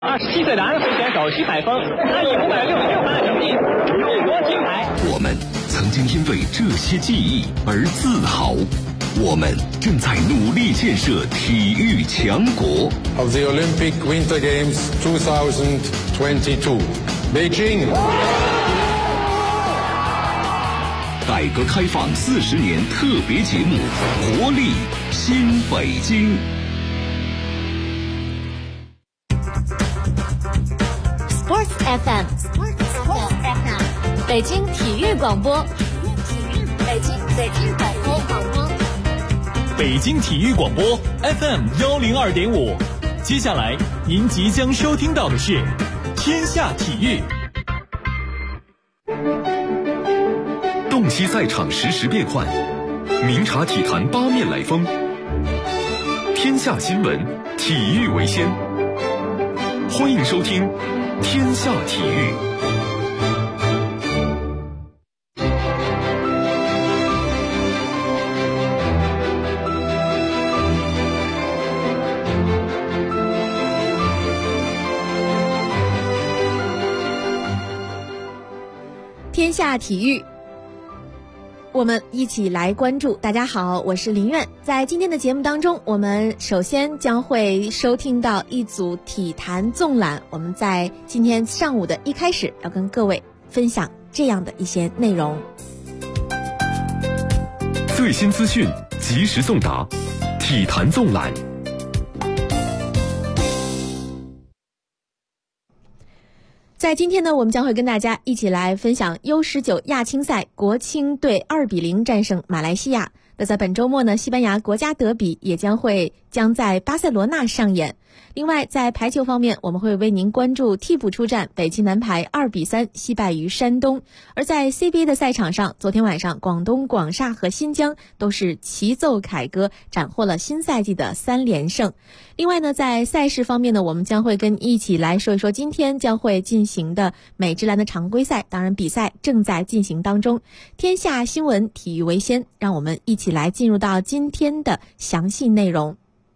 27岁的安徽选手徐海峰，他以566分的成绩荣夺金牌。 我们曾经因为这些记忆而自豪，我们正在努力建设体育强国。 Of the Olympic Winter Games 2022, Beijing. 改革开放40年特别节目，活力新北京。 Sports FM， 北京体育广播，北京广播， 北京体育广播 FM 102.5。接下来您即将收听到的是天下体育。 洞悉赛场实时变幻，明察体坛八面来风。天下新闻，体育为先。欢迎收听天下体育。 天下体育，我们一起来关注。大家好，我是林苑。在今天的节目当中，我们首先将会收听到一组体坛纵览。我们在今天上午的一开始要跟各位分享这样的一些内容。 最新资讯及时送达，体坛纵览。 在今天呢，我们将会跟大家一起来分享 U19 亚青赛，国青队2-0战胜马来西亚。那在本周末呢，西班牙国家德比也将在巴塞罗那上演。另外，在排球方面，我们会为您关注替补出战，北京男排2-3惜败于山东。而在 CBA 的赛场上，昨天晚上广东广厦和新疆都是齐奏凯歌，斩获了新赛季的3连胜。另外呢，在赛事方面呢，我们将会一起来说一说今天将会进行的美职篮的常规赛，当然比赛正在进行当中。天下新闻，体育为先，让我们一起来进入到今天的详细内容。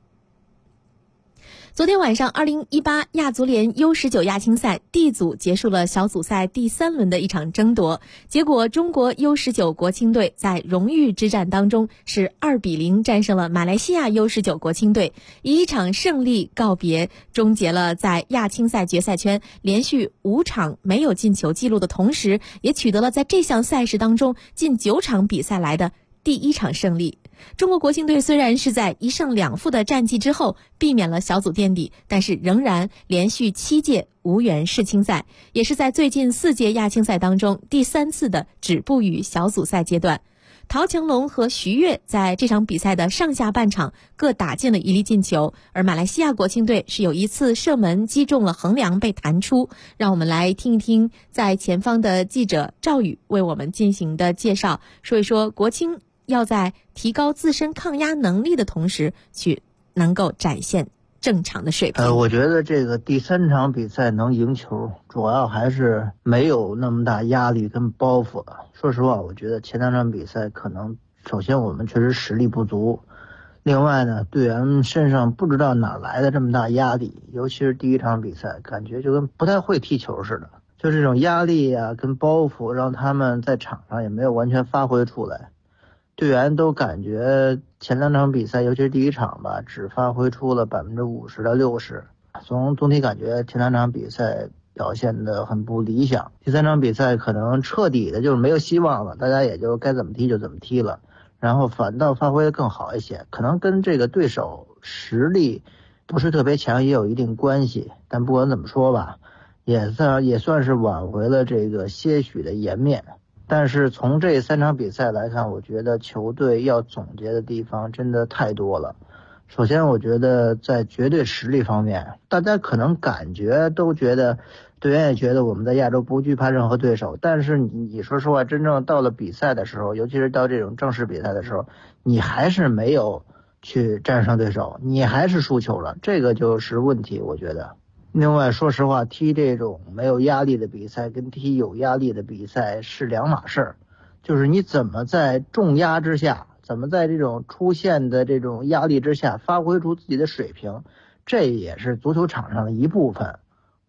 昨天晚上2018亚足联 U19 亚青赛 D 组结束了小组赛第3轮的一场争夺，结果中国 U19 国青队在荣誉之战当中是2-0战胜了马来西亚 U19 国青队，以一场胜利告别，终结了在亚青赛决赛圈连续5场没有进球记录的同时，也取得了在这项赛事当中近9场比赛来的第1场胜利。中国国青队虽然是在1胜2负的战绩之后避免了小组垫底，但是仍然连续7届无缘世青赛，也是在最近4届亚青赛当中第3次的止步于小组赛阶段。陶强龙和徐悦在这场比赛的上下半场各打进了1粒进球，而马来西亚国青队是有一次射门击中了横梁被弹出。让我们来听一听在前方的记者赵宇为我们进行的介绍，说一说国青要在提高自身抗压能力的同时，去能够展现正常的水平。 我觉得这个第3场比赛能赢球，主要还是没有那么大压力跟包袱了。说实话，我觉得前2场比赛可能，首先我们确实实力不足，另外呢，队员身上不知道哪来的这么大压力，尤其是第1场比赛，感觉就跟不太会踢球似的，就这种压力啊跟包袱，让他们在场上也没有完全发挥出来。队员都感觉前2场比赛，尤其是第1场吧，只发挥出了50%到60%。总体感觉前2场比赛表现得很不理想。第3场比赛可能彻底的就是没有希望了，大家也就该怎么踢就怎么踢了，然后反倒发挥得更好一些。可能跟这个对手实力不是特别强也有一定关系，但不管怎么说吧，也算是挽回了这个些许的颜面。但是从这3场比赛来看，我觉得球队要总结的地方真的太多了。首先我觉得在绝对实力方面，大家可能感觉都觉得，队员也觉得我们在亚洲不惧怕任何对手，但是你说实话，真正到了比赛的时候，尤其是到这种正式比赛的时候，你还是没有去战胜对手，你还是输球了，这个就是问题，我觉得。另外说实话，踢这种没有压力的比赛跟踢有压力的比赛是两码事儿，就是你怎么在重压之下，怎么在这种出现的这种压力之下发挥出自己的水平，这也是足球场上的一部分。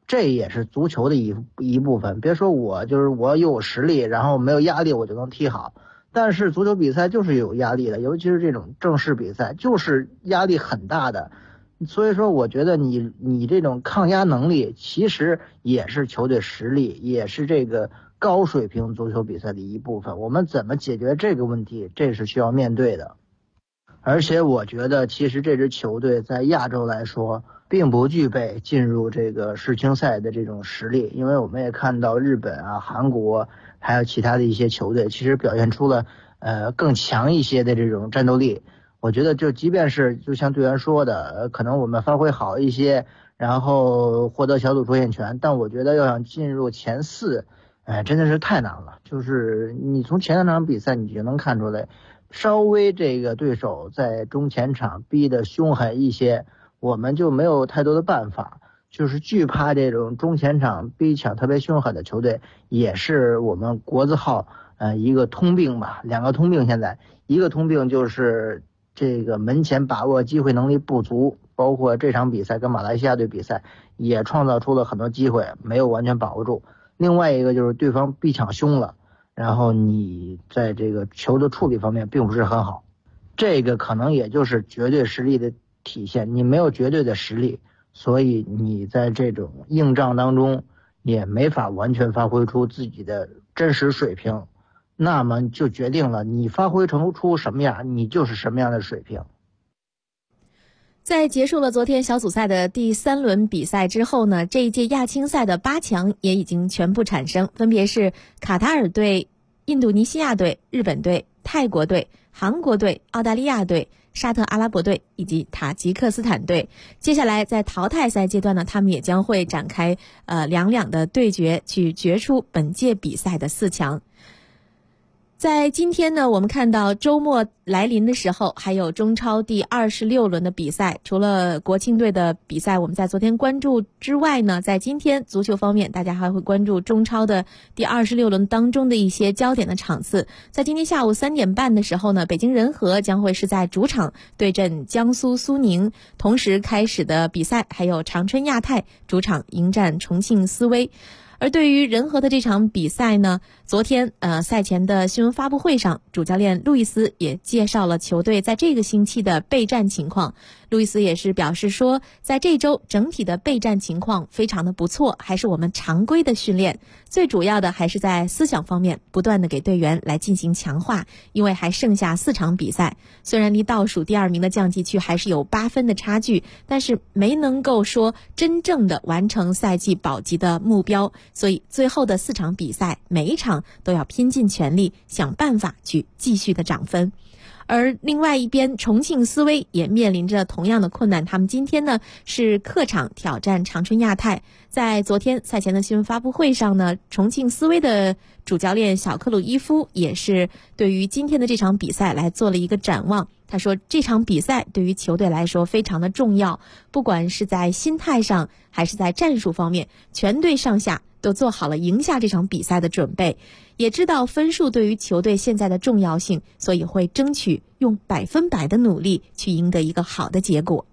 这也是足球的一部分。别说我有实力，然后没有压力我就能踢好，但是足球比赛就是有压力的，尤其是这种正式比赛就是压力很大的。所以说我觉得你这种抗压能力其实也是球队实力，也是这个高水平足球比赛的一部分。我们怎么解决这个问题，这是需要面对的。而且我觉得其实这支球队在亚洲来说并不具备进入这个世青赛的这种实力，因为我们也看到日本啊、韩国还有其他的一些球队其实表现出了更强一些的这种战斗力。我觉得就即便是就像队员说的，可能我们发挥好一些，然后获得小组出线权，但我觉得要想进入前4，真的是太难了。就是你从前2场比赛你就能看出来，稍微这个对手在中前场逼得凶狠一些，我们就没有太多的办法。就是惧怕这种中前场逼抢特别凶狠的球队，也是我们国字号一个通病吧。2个通病，现在一个通病就是这个门前把握机会能力不足，包括这场比赛跟马来西亚队比赛也创造出了很多机会，没有完全把握住。另外一个就是对方逼抢凶了，然后你在这个球的处理方面并不是很好，这个可能也就是绝对实力的体现。你没有绝对的实力，所以你在这种硬仗当中也没法完全发挥出自己的真实水平，那么就决定了你发挥出什么样，你就是什么样的水平。 在结束了昨天小组赛的第3轮比赛之后呢，这一届亚青赛的8强也已经全部产生，分别是卡塔尔队、印度尼西亚队、日本队、泰国队、韩国队、澳大利亚队、沙特阿拉伯队以及塔吉克斯坦队。接下来在淘汰赛阶段呢，他们也将会展开两的对决，去决出本届比赛的4强。在今天呢，我们看到周末来临的时候，还有中超第26轮的比赛。除了国青队的比赛我们在昨天关注之外呢，在今天足球方面大家还会关注中超的第26轮当中的一些焦点的场次。在今天下午3点半的时候呢，北京人和将会是在主场对阵江苏苏宁。同时开始的比赛还有长春亚泰主场迎战重庆斯威。而对于人和的这场比赛呢，昨天赛前的新闻发布会上，主教练路易斯也介绍了球队在这个星期的备战情况。路易斯也是表示说，在这周整体的备战情况非常的不错，还是我们常规的训练，最主要的还是在思想方面不断的给队员来进行强化，因为还剩下4场比赛，虽然离倒数第2名的降级区还是有8分的差距，但是没能够说真正的完成赛季保级的目标，所以最后的4场比赛每一场都要拼尽全力，想办法去继续的涨分。而另外一边，重庆斯威也面临着同样的困难，他们今天呢是客场挑战长春亚泰。在昨天赛前的新闻发布会上呢，重庆斯威的主教练小克鲁伊夫也是对于今天的这场比赛来做了一个展望。他说，这场比赛对于球队来说非常的重要，不管是在心态上还是在战术方面，全队上下都做好了赢下这场比赛的准备，也知道分数对于球队现在的重要性，所以会争取用100%的努力去赢得一个好的结果。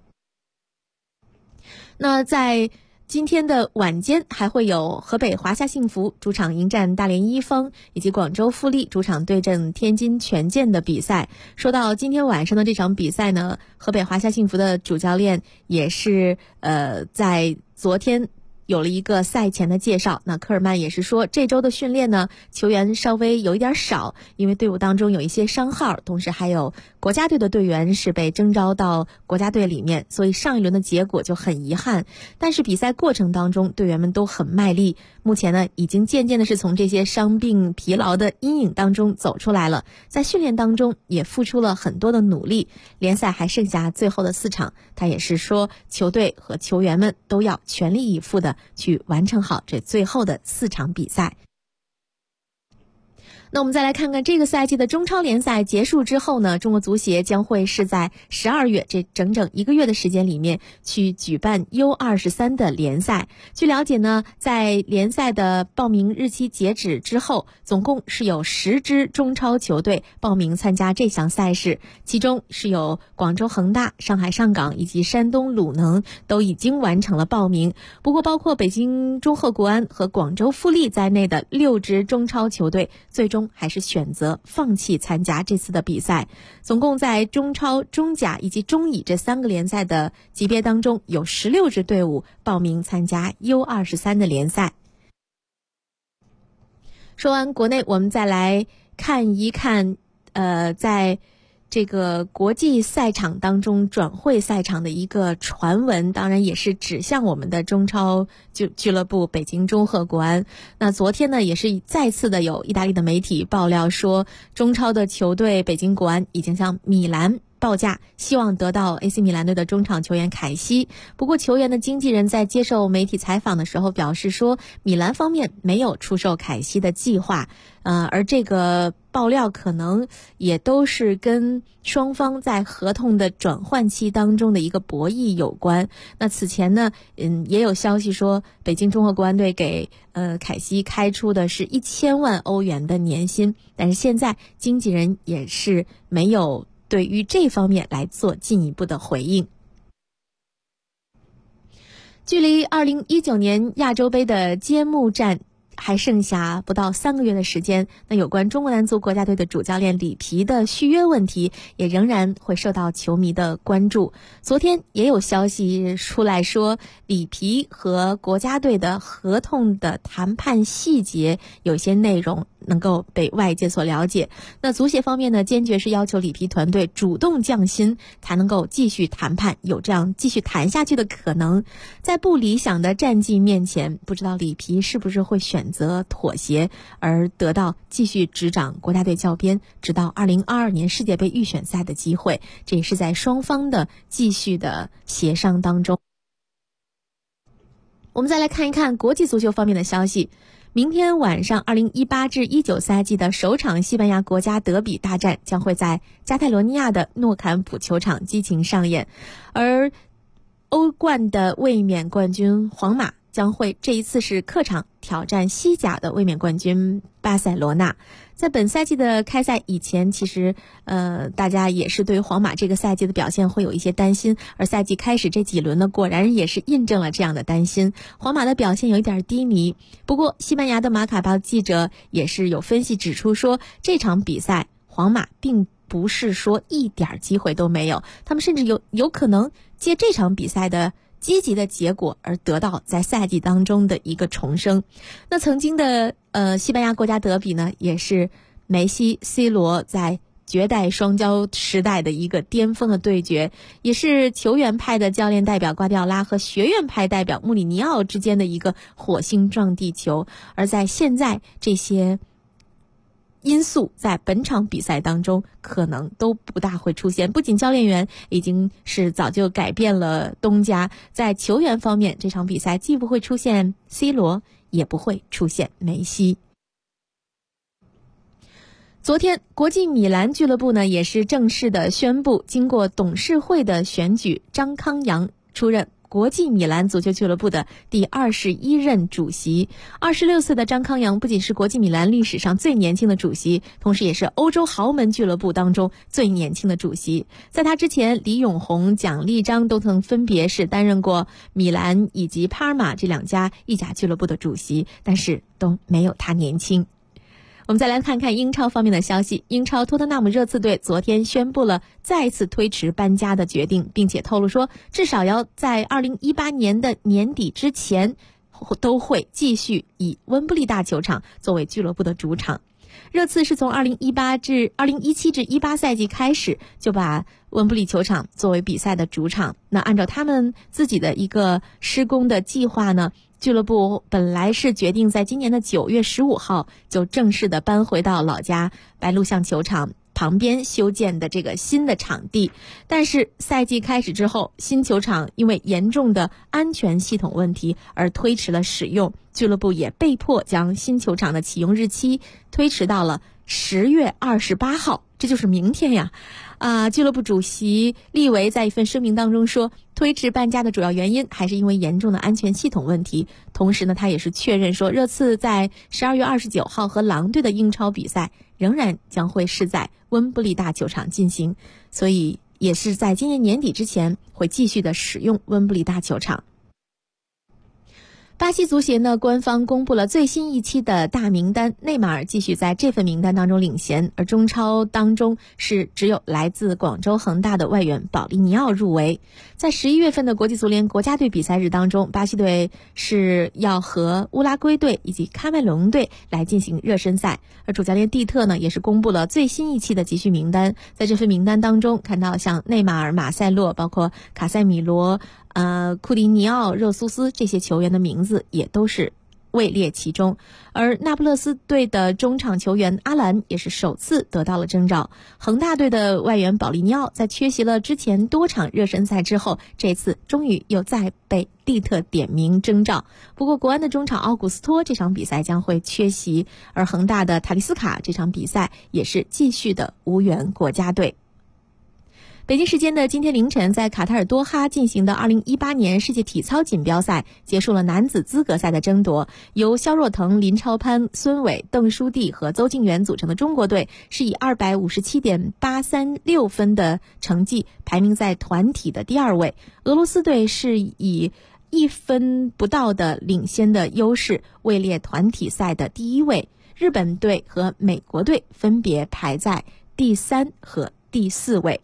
那在今天的晚间还会有河北华夏幸福主场迎战大连一丰，以及广州富力主场对阵天津权健的比赛。说到今天晚上的这场比赛呢，河北华夏幸福的主教练也是在昨天有了一个赛前的介绍。那科尔曼也是说，这周的训练呢，球员稍微有一点少，因为队伍当中有一些伤号，同时还有国家队的队员是被征召到国家队里面，所以上一轮的结果就很遗憾。但是比赛过程当中，队员们都很卖力，目前呢已经渐渐的是从这些伤病疲劳的阴影当中走出来了，在训练当中也付出了很多的努力。联赛还剩下最后的4场，他也是说，球队和球员们都要全力以赴的去完成好这最后的4场比赛。 那我们再来看看这个赛季的中超联赛结束之后呢，中国足协将会是在12月这整整1个月的时间里面去举办 U23 的联赛。据了解呢，在联赛的报名日期截止之后，总共是有10支中超球队报名参加这项赛事，其中是有广州恒大、上海上港以及山东鲁能都已经完成了报名。不过包括北京中赫国安和广州富力在内的6支中超球队最终还是选择放弃参加这次的比赛。总共在中超、中甲以及中乙这3个联赛的级别当中，有16支队伍报名参加 U23 的联赛。说完国内，我们再来看一看在这个国际赛场当中转会赛场的一个传闻，当然也是指向我们的中超俱乐部北京中赫国安。那昨天呢，也是再次的有意大利的媒体爆料说，中超的球队北京国安已经向米兰报价，希望得到 AC 米兰队的中场球员凯西。不过球员的经纪人在接受媒体采访的时候表示说，米兰方面没有出售凯西的计划。而这个爆料可能也都是跟双方在合同的转换期当中的一个博弈有关。那此前呢，也有消息说，北京中赫国安队给凯西开出的是1000万欧元的年薪，但是现在经纪人也是没有对于这方面来做进一步的回应。距离2019年亚洲杯的揭幕战还剩下不到3个月的时间，那有关中国男足国家队的主教练里皮的续约问题也仍然会受到球迷的关注。昨天也有消息出来说，里皮和国家队的合同的谈判细节有些内容能够被外界所了解。那足协方面呢，坚决是要求里皮团队主动降薪，才能够继续谈判，有这样继续谈下去的可能。在不理想的战绩面前，不知道里皮是不是会选择妥协，而得到继续执掌国家队教鞭直到2022年世界杯预选赛的机会。这也是在双方的继续的协商当中。我们再来看一看国际足球方面的消息。明天晚上2018至19赛季的首场西班牙国家德比大战将会在加泰罗尼亚的诺坎普球场激情上演，而欧冠的卫冕冠军皇马将会这一次是客场挑战西甲的卫冕冠军巴塞罗那。在本赛季的开赛以前，其实大家也是对于皇马这个赛季的表现会有一些担心，而赛季开始这几轮呢，果然也是印证了这样的担心。皇马的表现有一点低迷，不过西班牙的马卡报记者也是有分析指出说，这场比赛皇马并不是说一点机会都没有，他们甚至有可能借这场比赛的积极的结果而得到在赛季当中的一个重生。那曾经的西班牙国家德比呢，也是梅西、C 罗在绝代双骄时代的一个巅峰的对决，也是球员派的教练代表瓜迪奥拉和学院派代表穆里尼奥之间的一个火星撞地球。而在现在，这些因素在本场比赛当中可能都不大会出现。不仅教练员已经是早就改变了东家，在球员方面，这场比赛既不会出现 C 罗，也不会出现梅西。昨天，国际米兰俱乐部呢也是正式的宣布，经过董事会的选举，张康阳出任国际米兰足球俱乐部的第21任主席。26岁的张康阳不仅是国际米兰历史上最年轻的主席，同时也是欧洲豪门俱乐部当中最年轻的主席。在他之前，李永红、蒋立章都曾分别是担任过米兰以及帕尔马这2家意甲俱乐部的主席，但是都没有他年轻。我们再来看看英超方面的消息。英超托特纳姆热刺队昨天宣布了再次推迟搬家的决定，并且透露说，至少要在2018年的年底之前都会继续以温布利大球场作为俱乐部的主场。热刺是从2017至18赛季开始就把温布利球场作为比赛的主场。那按照他们自己的一个施工的计划呢，俱乐部本来是决定在今年的9月15号就正式的搬回到老家白鹿巷球场旁边修建的这个新的场地，但是赛季开始之后，新球场因为严重的安全系统问题而推迟了使用，俱乐部也被迫将新球场的启用日期推迟到了 10月28号，这就是明天呀。俱乐部主席利维在一份声明当中说，推迟搬家的主要原因还是因为严重的安全系统问题。同时呢，他也是确认说，热刺在12月29号和狼队的英超比赛仍然将会是在温布利大球场进行，所以也是在今年年底之前会继续的使用温布利大球场。巴西足协呢，官方公布了最新一期的大名单，内马尔继续在这份名单当中领衔，而中超当中是只有来自广州恒大的外援保利尼奥入围。在11月份的国际足联国家队比赛日当中，巴西队是要和乌拉圭队以及喀麦隆队来进行热身赛，而主教练蒂特呢也是公布了最新一期的集训名单。在这份名单当中，看到像内马尔、马塞洛，包括卡塞米罗、库蒂尼奥、热苏斯这些球员的名字也都是位列其中。而那不勒斯队的中场球员阿兰也是首次得到了征召。恒大队的外援保利尼奥在缺席了之前多场热身赛之后，这次终于又再被蒂特点名征召。不过国安的中场奥古斯托这场比赛将会缺席，而恒大的塔利斯卡这场比赛也是继续的无缘国家队。北京时间的今天凌晨，在卡塔尔多哈进行的2018年世界体操锦标赛结束了男子资格赛的争夺，由肖若腾、林超攀、孙伟、邓书弟和邹敬园组成的中国队是以257.836分的成绩排名在团体的第2位，俄罗斯队是以1分不到的领先的优势位列团体赛的第1位，日本队和美国队分别排在第3和第4位。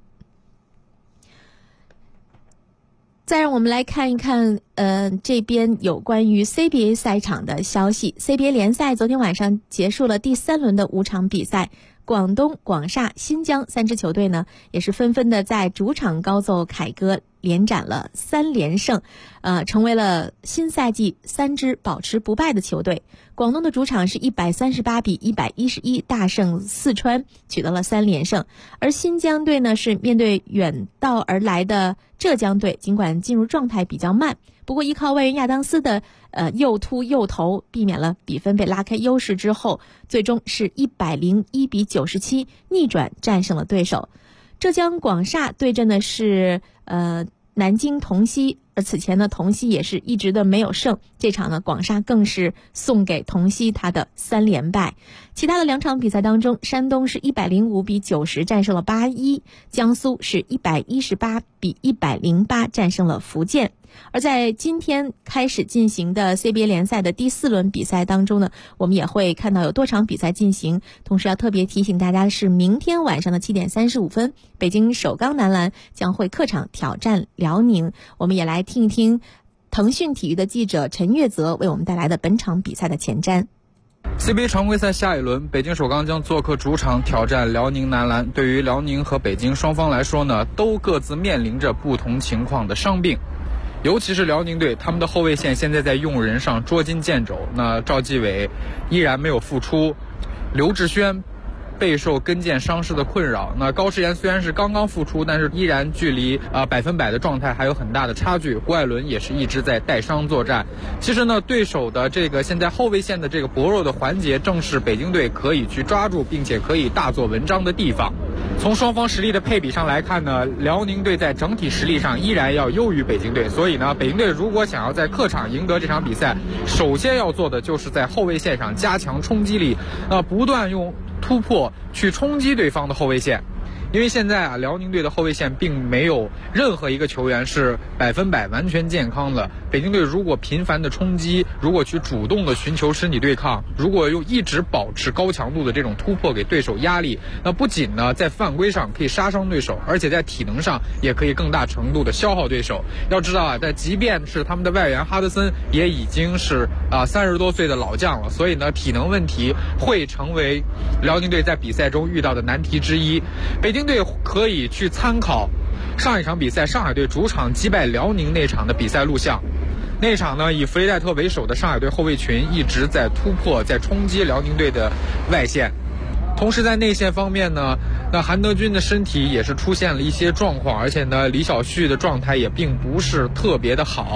再让我们来看一看这边有关于 CBA 赛场的消息。 CBA 联赛昨天晚上结束了第3轮的5场比赛，广东、广厦、新疆3支球队呢也是纷纷的在主场高奏凯歌，连斩了3连胜，成为了新赛季3支保持不败的球队。广东的主场是138比111大胜四川，取得了3连胜。而新疆队呢是面对远道而来的浙江队，尽管进入状态比较慢，不过依靠外援亚当斯的右突右投，避免了比分被拉开优势之后，最终是101比97逆转战胜了对手。浙江广厦对阵的是南京同曦，而此前呢同曦也是一直的没有胜，这场呢广厦更是送给同曦他的3连败。其他的2场比赛当中，山东是105比90战胜了81，江苏是118比108战胜了福建。而在今天开始进行的 CBA 联赛的第4轮比赛当中呢，我们也会看到有多场比赛进行。同时要特别提醒大家的是，明天晚上的7点35分，北京首钢男篮将会客场挑战辽宁。我们也来听一听腾讯体育的记者陈月泽为我们带来的本场比赛的前瞻。 CBA 常规赛下一轮，北京首钢将做客主场挑战辽宁男篮。对于辽宁和北京双方来说呢，都各自面临着不同情况的伤病。尤其是辽宁队，他们的后卫线现在在用人上捉襟见肘。那赵继伟依然没有复出，刘志轩备受跟腱伤势的困扰。那高诗岩虽然是刚刚复出，但是依然距离100%的状态还有很大的差距。胡艾伦也是一直在带伤作战。其实呢，对手的这个现在后卫线的这个薄弱的环节，正是北京队可以去抓住并且可以大做文章的地方。从双方实力的配比上来看呢，辽宁队在整体实力上依然要优于北京队，所以呢，北京队如果想要在客场赢得这场比赛，首先要做的就是在后卫线上加强冲击力，不断用突破去冲击对方的后卫线。因为现在辽宁队的后卫线并没有任何一个球员是100%完全健康的。北京队如果频繁的冲击，如果去主动的寻求身体对抗，如果又一直保持高强度的这种突破给对手压力，那不仅呢在犯规上可以杀伤对手，而且在体能上也可以更大程度的消耗对手。要知道在即便是他们的外援哈德森也已经是30多岁的老将了，所以呢体能问题会成为辽宁队在比赛中遇到的难题之一。北京队可以去参考上一场比赛上海队主场击败辽宁那场的比赛录像。那场呢，以弗雷戴特为首的上海队后卫群一直在突破，在冲击辽宁队的外线。同时在内线方面呢，那韩德君的身体也是出现了一些状况，而且呢李晓旭的状态也并不是特别的好。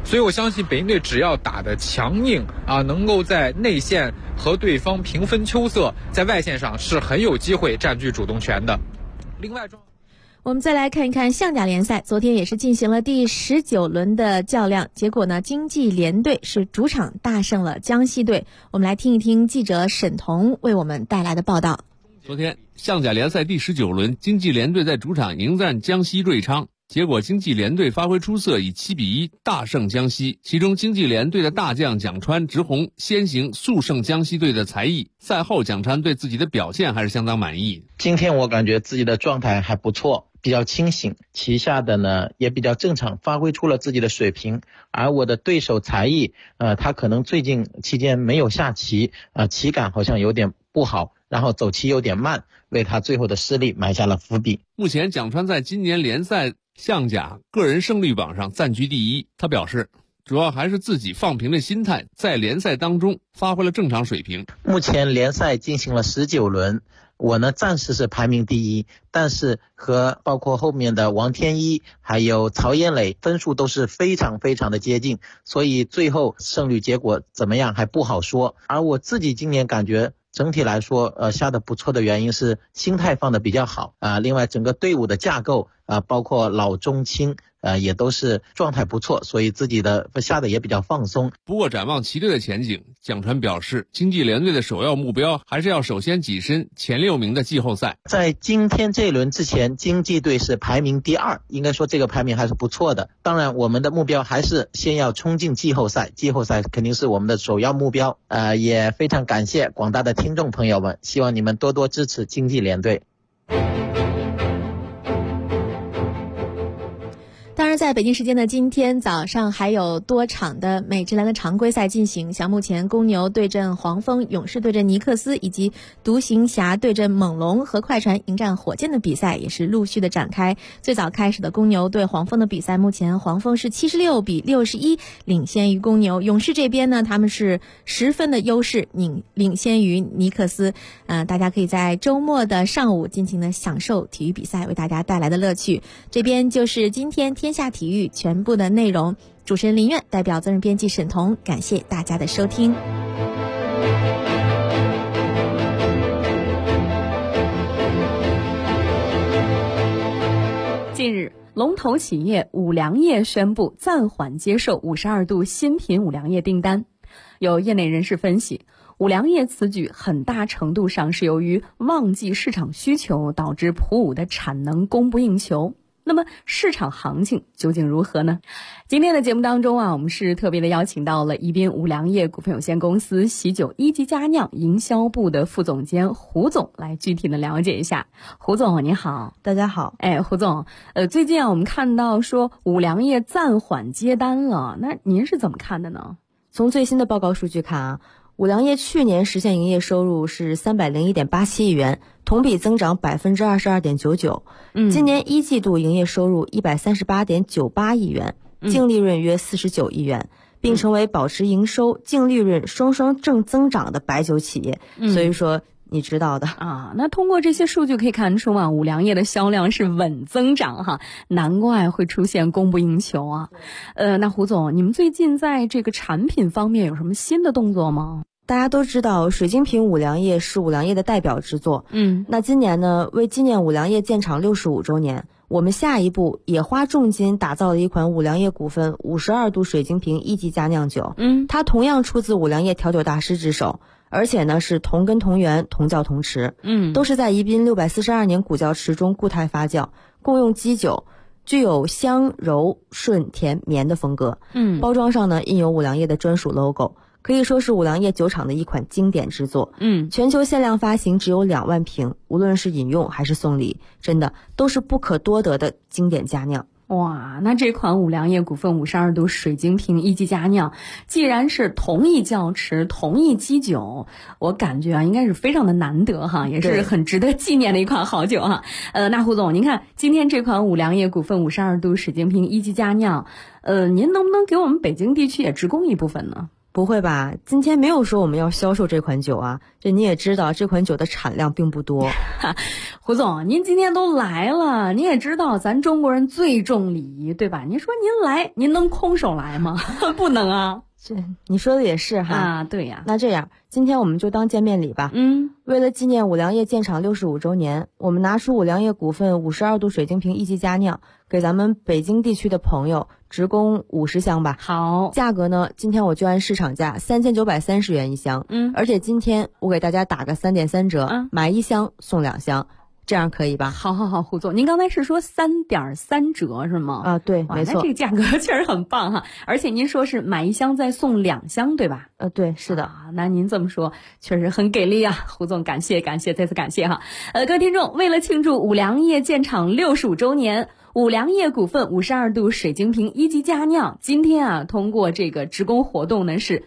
所以我相信北京队只要打得强硬啊，能够在内线和对方平分秋色，在外线上是很有机会占据主动权的。另外， 我们再来看一看象甲联赛，昨天也是进行了第19轮的较量，结果呢，经济联队是主场大胜了江西队。我们来听一听记者沈彤为我们带来的报道。 昨天，象甲联赛第19轮，经济联队在主场迎战江西瑞昌。结果经济联队发挥出色，以7-1大胜江西。其中经济联队的大将蒋川、直红先行速胜江西队的才艺。赛后蒋川对自己的表现还是相当满意。 今天我感觉自己的状态还不错，比较清醒，旗下的呢也比较正常，发挥出了自己的水平。而我的对手才艺，他可能最近期间没有下棋，棋感好像有点不好，然后走棋有点慢，为他最后的失利埋下了伏笔。 目前蒋川在今年联赛象甲个人胜率榜上暂居第1。他表示，主要还是自己放平的心态，在联赛当中发挥了正常水平。 目前联赛进行了19轮，我呢暂时是排名第1，但是和包括后面的王天一还有曹彦磊分数都是非常非常的接近，所以最后胜率结果怎么样还不好说。而我自己今年感觉整体来说下的不错的原因是心态放的比较好另外整个队伍的架构包括老中青也都是状态不错，所以自己的下的也比较放松。 不过展望旗队的前景，蒋川表示，经济联队的首要目标还是要首先跻身前6名的季后赛。 在今天这一轮之前，经济队是排名第2，应该说这个排名还是不错的。当然我们的目标还是先要冲进季后赛，季后赛肯定是我们的首要目标。也非常感谢广大的听众朋友们，希望你们多多支持经济联队。 当然，在北京时间的今天早上还有多场的美职篮的常规赛进行，像目前公牛对阵黄蜂、勇士对阵尼克斯，以及独行侠对阵猛龙和快船迎战火箭的比赛也是陆续的展开。最早开始的公牛对黄蜂的比赛，目前黄蜂是76-61领先于公牛。勇士这边呢，他们是10分的优势领先于尼克斯。大家可以在周末的上午尽情的享受体育比赛为大家带来的乐趣。这边就是今天天下体育全部的内容。主持人林苑代表责任编辑沈彤，感谢大家的收听。 近日，龙头企业五粮液宣布暂缓接受52度新品五粮液订单。有业内人士分析，五粮液此举很大程度上是由于旺季市场需求导致普五的产能供不应求。那么市场行情究竟如何呢？今天的节目当中我们是特别的邀请到了宜宾五粮液股份有限公司喜酒一级佳酿营销部的副总监胡总来具体的了解一下。胡总你好。 大家好。 胡总，最近我们看到说五粮液暂缓接单了，那您是怎么看的呢？ 从最新的报告数据看五粮液去年实现营业收入是301.87亿元，同比增长22.99%。今年一季度营业收入138.98亿元，净利润约49亿元，并成为保持营收、净利润双双正增长的白酒企业。所以说你知道的那通过这些数据可以看出五粮液的销量是稳增长难怪会出现供不应求那胡总，你们最近在这个产品方面有什么新的动作吗？ 大家都知道水晶瓶五粮液是五粮液的代表之作。那今年呢，为纪念五粮液建厂65周年，我们下一步也花重金打造了一款五粮液股份52度水晶瓶一级佳酿酒。它同样出自五粮液调酒大师之手，而且呢是同根同源同窖同池。都是在宜宾642年古窖池中固态发酵，共用基酒，具有香柔顺甜绵的风格。包装上呢印有五粮液的专属 logo，可以说是五粮液酒厂的一款经典之作。全球限量发行只有2万瓶，无论是饮用还是送礼，真的都是不可多得的经典佳酿。 哇，那这款五粮液股份52度水晶瓶一级佳酿，既然是同一窖池同一基酒，我感觉应该是非常的难得也是很值得纪念的一款好酒那胡总，您看今天这款五粮液股份52度水晶瓶一级佳酿，您能不能给我们北京地区也直供一部分呢？ 不会吧？今天没有说我们要销售这款酒啊，这你也知道，这款酒的产量并不多。 胡总，您今天都来了，您也知道咱中国人最重礼仪，对吧？您说您来，您能空手来吗？不能啊。 这你说的也是哈啊，对呀。 那这样，今天我们就当见面礼吧。为了纪念五粮液建厂65周年，我们拿出五粮液股份52度水晶瓶一级佳酿，给咱们北京地区的朋友直供50箱吧。 好， 价格呢，今天我就按市场价3930元一箱。而且今天我给大家打个3.3折，买1箱送2箱。这样可以吧？ 好，胡总，您刚才是说3.3折是吗？ 啊，对，没错。 那这个价格确实很棒哈，而且您说是买1箱再送2箱，对吧？ 对，是的。 那您这么说确实很给力啊，胡总，感谢，再次感谢哈。各位听众，为了庆祝五粮液建厂65周年，五粮液股份52度水晶瓶一级佳酿，今天啊，通过这个直供活动呢是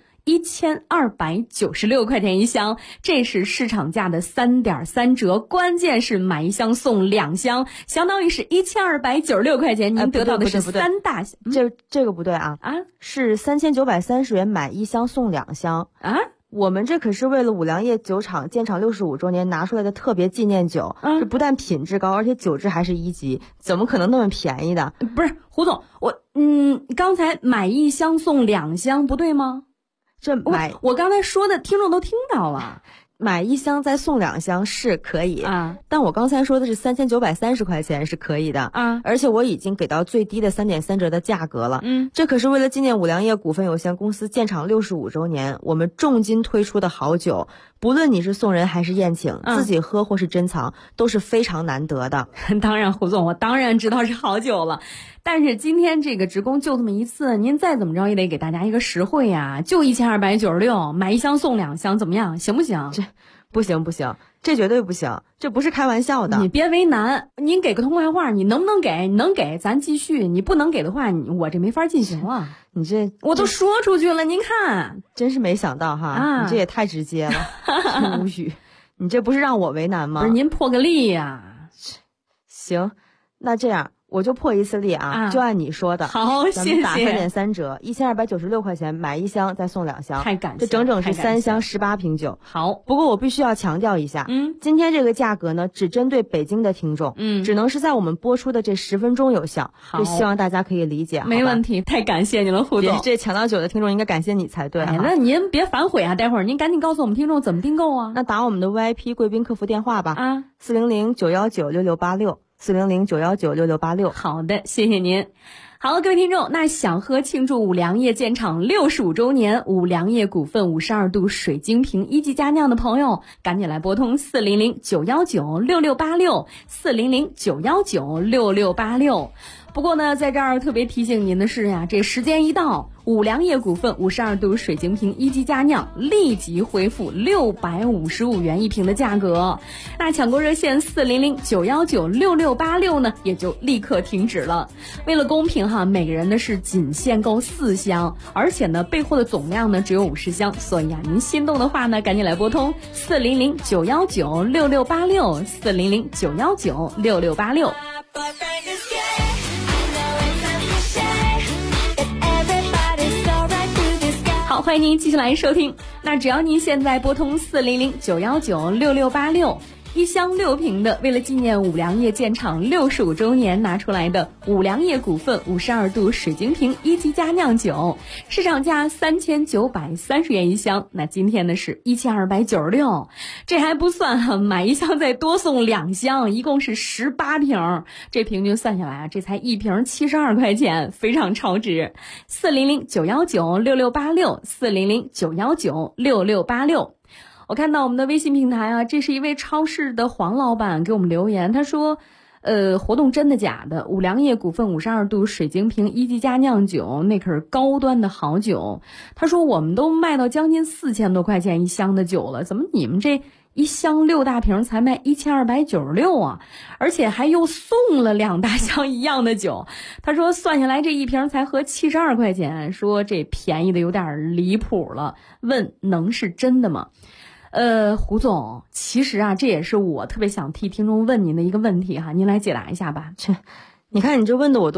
1296块钱一箱，这是市场价的3.3折，关键是买1箱送2箱，相当于是1296块钱，您得到的是3大箱。 这个不对啊！是3930元买1箱送2箱啊！ 我们这可是为了五粮液酒厂建厂65周年拿出来的特别纪念酒，这不但品质高，而且酒质还是1级，怎么可能那么便宜的？ 不是，胡总，刚才买1箱送2箱不对吗？我刚才说的听众都听到了， 买1箱再送2箱是可以啊，但我刚才说的是3930块钱是可以的啊，而且我已经给到最低的3.3折的价格了。这可是为了纪念五粮液股份有限公司建厂65周年，我们重金推出的好酒，不论你是送人还是宴请，自己喝或是珍藏，都是非常难得的。 当然，胡总，我当然知道是好酒了。但是今天这个直供就这么一次，您再怎么着也得给大家一个实惠呀，就1296，买1箱送2箱，怎么样？行不行？ 这不行，这绝对不行，这不是开玩笑的。 你别为难，您给个痛快话，你能不能给？你能给咱继续，你不能给的话，我这没法进行了。 你这我都说出去了，您看， 真是没想到哈，你这也太直接了，无语。你这不是让我为难吗？ 不是，您破个例呀。 行，那这样。我就破一次例啊，就按你说的。 好，谢谢。 咱们打3.3折，1296块钱买1箱再送2箱， 太感谢。 这整整是3箱18瓶酒。 好， 不过我必须要强调一下，今天这个价格呢，只针对北京的听众，只能是在我们播出的这10分钟有效。就希望大家可以理解。 没问题，太感谢你了，胡总。 这抢到酒的听众应该感谢你才对。 那您别反悔啊，待会儿您赶紧告诉我们听众怎么订购啊。 那打我们的 VIP 贵宾客服电话吧，400-919-6686。400-919-6686。 好的，谢谢您。好，各位听众，那想喝庆祝五粮液建厂65周年五粮液股份52度水晶瓶一级佳酿的朋友，赶紧来拨通400-919-6686 400-919-6686。不过呢，在这儿特别提醒您的是呀，这时间一到，五粮液股份52度水晶瓶一级佳酿立即恢复655元一瓶的价格。那抢购热线400-919-6686呢，也就立刻停止了。为了公平哈，每个人呢是仅限购4箱，而且呢备货的总量呢只有50箱，所以啊，您心动的话呢，赶紧来拨通400-919-6686 400-919-6686。好，欢迎您继续来收听。那只要您现在拨通400-919-6686，一箱6瓶的，为了纪念五粮液建厂65周年拿出来的五粮液股份52度水晶瓶一级佳酿酒，市场价3930元一箱，那今天呢是1296，这还不算，买1箱再多送2箱，一共是18瓶，这平均算下来啊，这才1瓶72块钱，非常超值。400-919-6686 400-919-6686。我看到我们的微信平台啊，这是一位超市的黄老板给我们留言，他说活动真的假的？五粮液股份52度水晶瓶一级佳酿酒，那可是高端的好酒。他说我们都卖到将近4000多块钱一箱的酒了，怎么你们这一箱6大瓶才卖1296啊？而且还又送了2大箱一样的酒。他说算下来这一瓶才合72块钱，说这便宜的有点离谱了，问能是真的吗？胡总，其实啊，这也是我特别想替听众问您的一个问题哈，您来解答一下吧。 你看你这问的我都